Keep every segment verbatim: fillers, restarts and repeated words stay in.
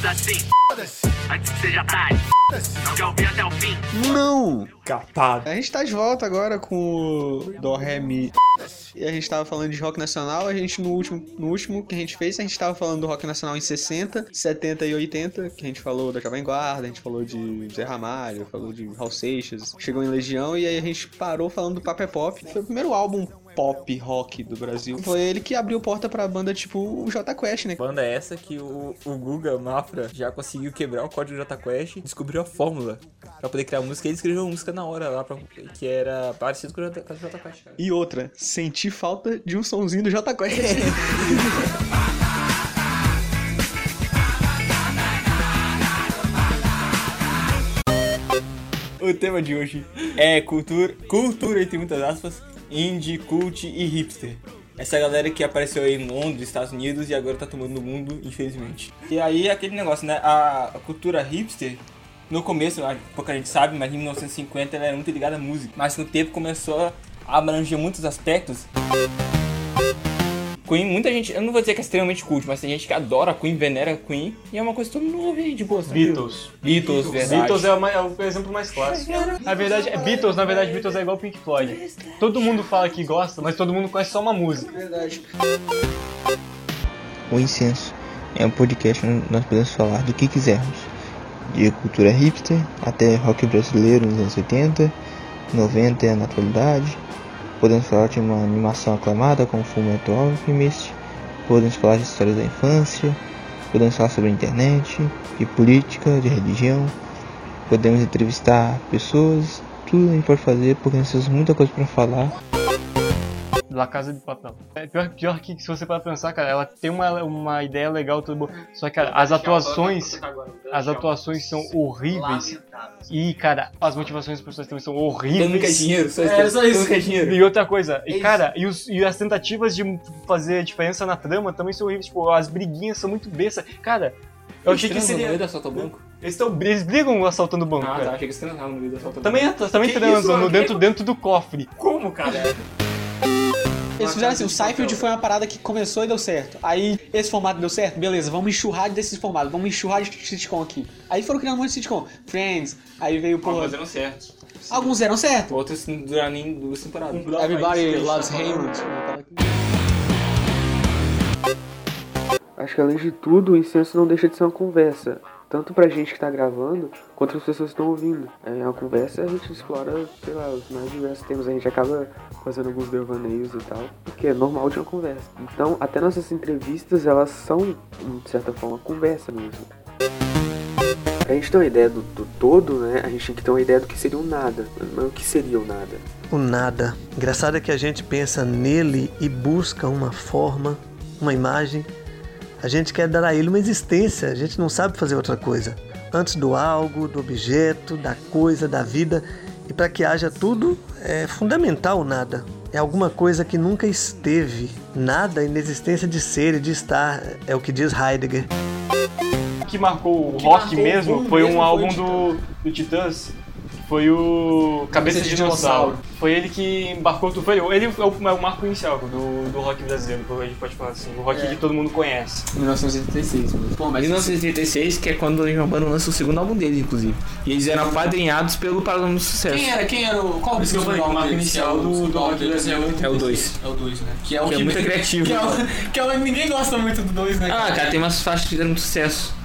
diz assim, antes que seja tarde, não quer ouvir até o fim. Não! Capado. A gente tá de volta agora com o Do Ré Mi. E a gente tava falando de rock nacional, a gente no último, no último que a gente fez, a gente tava falando do rock nacional em sessenta, setenta e oitenta, que a gente falou da Jovem Guarda, a gente falou de Zé Ramalho, falou de Raul Seixas, chegou em Legião, e aí a gente parou falando do Papé Pop. Foi o primeiro álbum pop rock do Brasil. Foi ele que abriu porta pra banda tipo o Jota Quest, né? Banda essa que o, o Guga Mafra já conseguiu quebrar o código do Jota Quest, descobriu a fórmula pra poder criar música, e ele escreveu uma música na hora lá, pra, que era parecido com o Jota Quest, cara. E outra, senti falta de um sonzinho do Jota Quest. O tema de hoje é cultura, cultura entre muitas aspas, indie, cult e hipster. Essa galera que apareceu aí em Londres, Estados Unidos, e agora tá tomando o mundo, infelizmente. E aí aquele negócio, né, a, a cultura hipster, no começo, pouca gente sabe, mas em mil novecentos e cinquenta ela era muito ligada à música. Mas com o tempo começou a abranger muitos aspectos. Queen, muita gente, eu não vou dizer que é extremamente cult, mas tem gente que adora Queen, venera Queen, e é uma coisa que todo mundo ouve de boa. Beatles. Beatles, verdade. Beatles é, uma, é o exemplo mais clássico. Na verdade, é Beatles, na verdade, Beatles é igual Pink Floyd. Todo mundo fala que gosta, mas todo mundo conhece só uma música. Verdade. O Incenso é um podcast onde nós podemos falar do que quisermos. De cultura hipster até rock brasileiro nos anos oitenta, noventa e na atualidade. Podemos falar de uma animação aclamada como Fullmetal Alchemist. Podemos falar de histórias da infância. Podemos falar sobre a internet, de política, de religião. Podemos entrevistar pessoas. Tudo a gente pode fazer porque nós temos muita coisa para falar. La Casa de Papel. É pior, pior que se você para pensar, cara, ela tem uma, uma ideia legal, tudo bom. Só que, cara, as atuações, as atuações são horríveis. E, cara, as motivações das pessoas também são horríveis. Todo mundo quer dinheiro, só, é, só isso. Todo mundo quer dinheiro. E outra coisa, e, cara, e, os, e as tentativas de fazer diferença na trama também são horríveis. Tipo, as briguinhas são muito bestas. Cara, eu achei que seria... no meio do assalto ao banco? Eles, tão, eles brigam assaltando o banco, Ah, cara. tá, achei que eles transavam no meio do assalto ao também, banco. Também transam dentro, dentro do cofre. Como, cara? Eles fizeram assim, o Seinfeld foi uma parada que começou e deu certo. Aí, esse formato deu certo, beleza, vamos enxurrar desses formatos, vamos enxurrar de sitcom aqui. Aí foram criando um monte de sitcom. Friends, aí veio, porra... Alguns deram certo. Alguns deram certo. Outros não duraram nem duas temporadas. Everybody Loves Raymond. Acho que além de tudo, o Incenso não deixa de ser uma conversa. Tanto pra gente que tá gravando, quanto as pessoas que estão ouvindo. É uma conversa, a gente explora, sei lá, os mais diversos temas. A gente acaba fazendo alguns devaneios e tal, porque é normal de uma conversa. Então, até nossas entrevistas, elas são, de certa forma, conversa mesmo. Pra gente ter uma ideia do, do todo, né, a gente tem que ter uma ideia do que seria o nada. Mas o que seria o nada? O nada. Engraçado é que a gente pensa nele e busca uma forma, uma imagem. A gente quer dar a ele uma existência, a gente não sabe fazer outra coisa. Antes do algo, do objeto, da coisa, da vida. E para que haja tudo, é fundamental o nada. É alguma coisa que nunca esteve. Nada, a inexistência de ser e de estar, é o que diz Heidegger. O que marcou o rock mesmo foi um álbum do, do Titãs. Foi o Cabeça de Dinossauro. Foi ele que embarcou tudo. Foi ele, ele é o, é o marco inicial do, do rock brasileiro, a gente pode falar assim. O rock é. que todo mundo conhece. mil novecentos e oitenta e seis, mano. Pô, mas mil novecentos e oitenta e seis, que é quando o Legião Urbana lança o segundo álbum deles, inclusive. E eles eram apadrinhados pelo Paralamas do Sucesso. Quem era? Quem era o... Qual Por isso que eu falei que o marco inicial do, do rock brasileiro é o dois. É o dois, né? Que é o que, que é muito criativo. Que é, o, que é o, ninguém gosta muito do dois, né? Ah, cara, tem umas faixas que fizeram muito sucesso.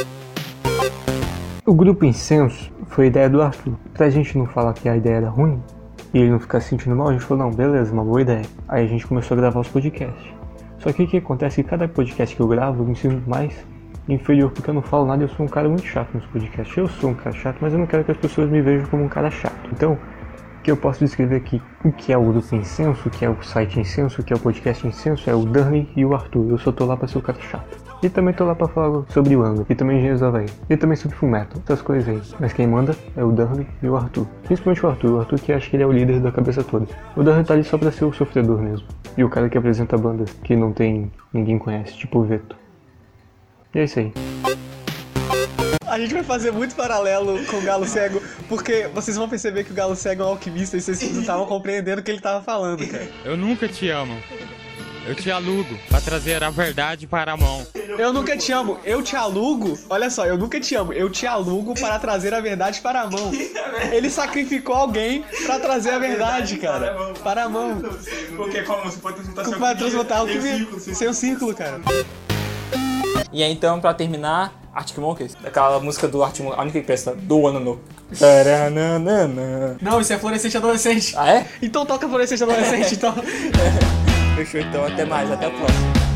O grupo Incenso foi a ideia do Arthur. Pra gente não falar que a ideia era ruim e ele não ficar se sentindo mal, a gente falou, não, beleza, uma boa ideia. Aí a gente começou a gravar os podcasts. Só que o que acontece é que cada podcast que eu gravo eu me sinto mais inferior porque eu não falo nada e eu sou um cara muito chato nos podcasts. Eu sou um cara chato, mas eu não quero que as pessoas me vejam como um cara chato. Então, o que eu posso descrever aqui? O que é o grupo Incenso, o que é o site Incenso, o que é o podcast Incenso, é o Dani e o Arthur. Eu só tô lá pra ser o cara chato. E também tô lá pra falar sobre o Angra, e também Engenheiros do Havaí, e também sobre Fullmetal, essas coisas aí. Mas quem manda é o Dani e o Arthur. Principalmente o Arthur, o Arthur que acha que ele é o líder da cabeça toda. O Dani tá ali só pra ser o sofredor mesmo. E o cara que apresenta bandas que não tem, ninguém conhece, tipo o Veto. E é isso aí. A gente vai fazer muito paralelo com o Galo Cego, porque vocês vão perceber que o Galo Cego é um alquimista e vocês não estavam compreendendo o que ele tava falando, cara. Eu nunca te amo. Eu te alugo pra trazer a verdade para a mão. Eu nunca te amo, eu te alugo. Olha só, eu nunca te amo, eu te alugo para trazer a verdade para a mão. Ele sacrificou alguém pra trazer a verdade, cara. Para a mão. Porque como você pode transmutar Vai transmutar o que seu círculo, cara. E aí, então, pra terminar, Arctic Monkeys, aquela música do Arctic Monkeys, a única que presta, do Wanna Know. Taranana. Não, isso é Fluorescente Adolescente. Ah, é? Então toca Fluorescente Adolescente, então. Fechou, então. Até mais. Até a próxima.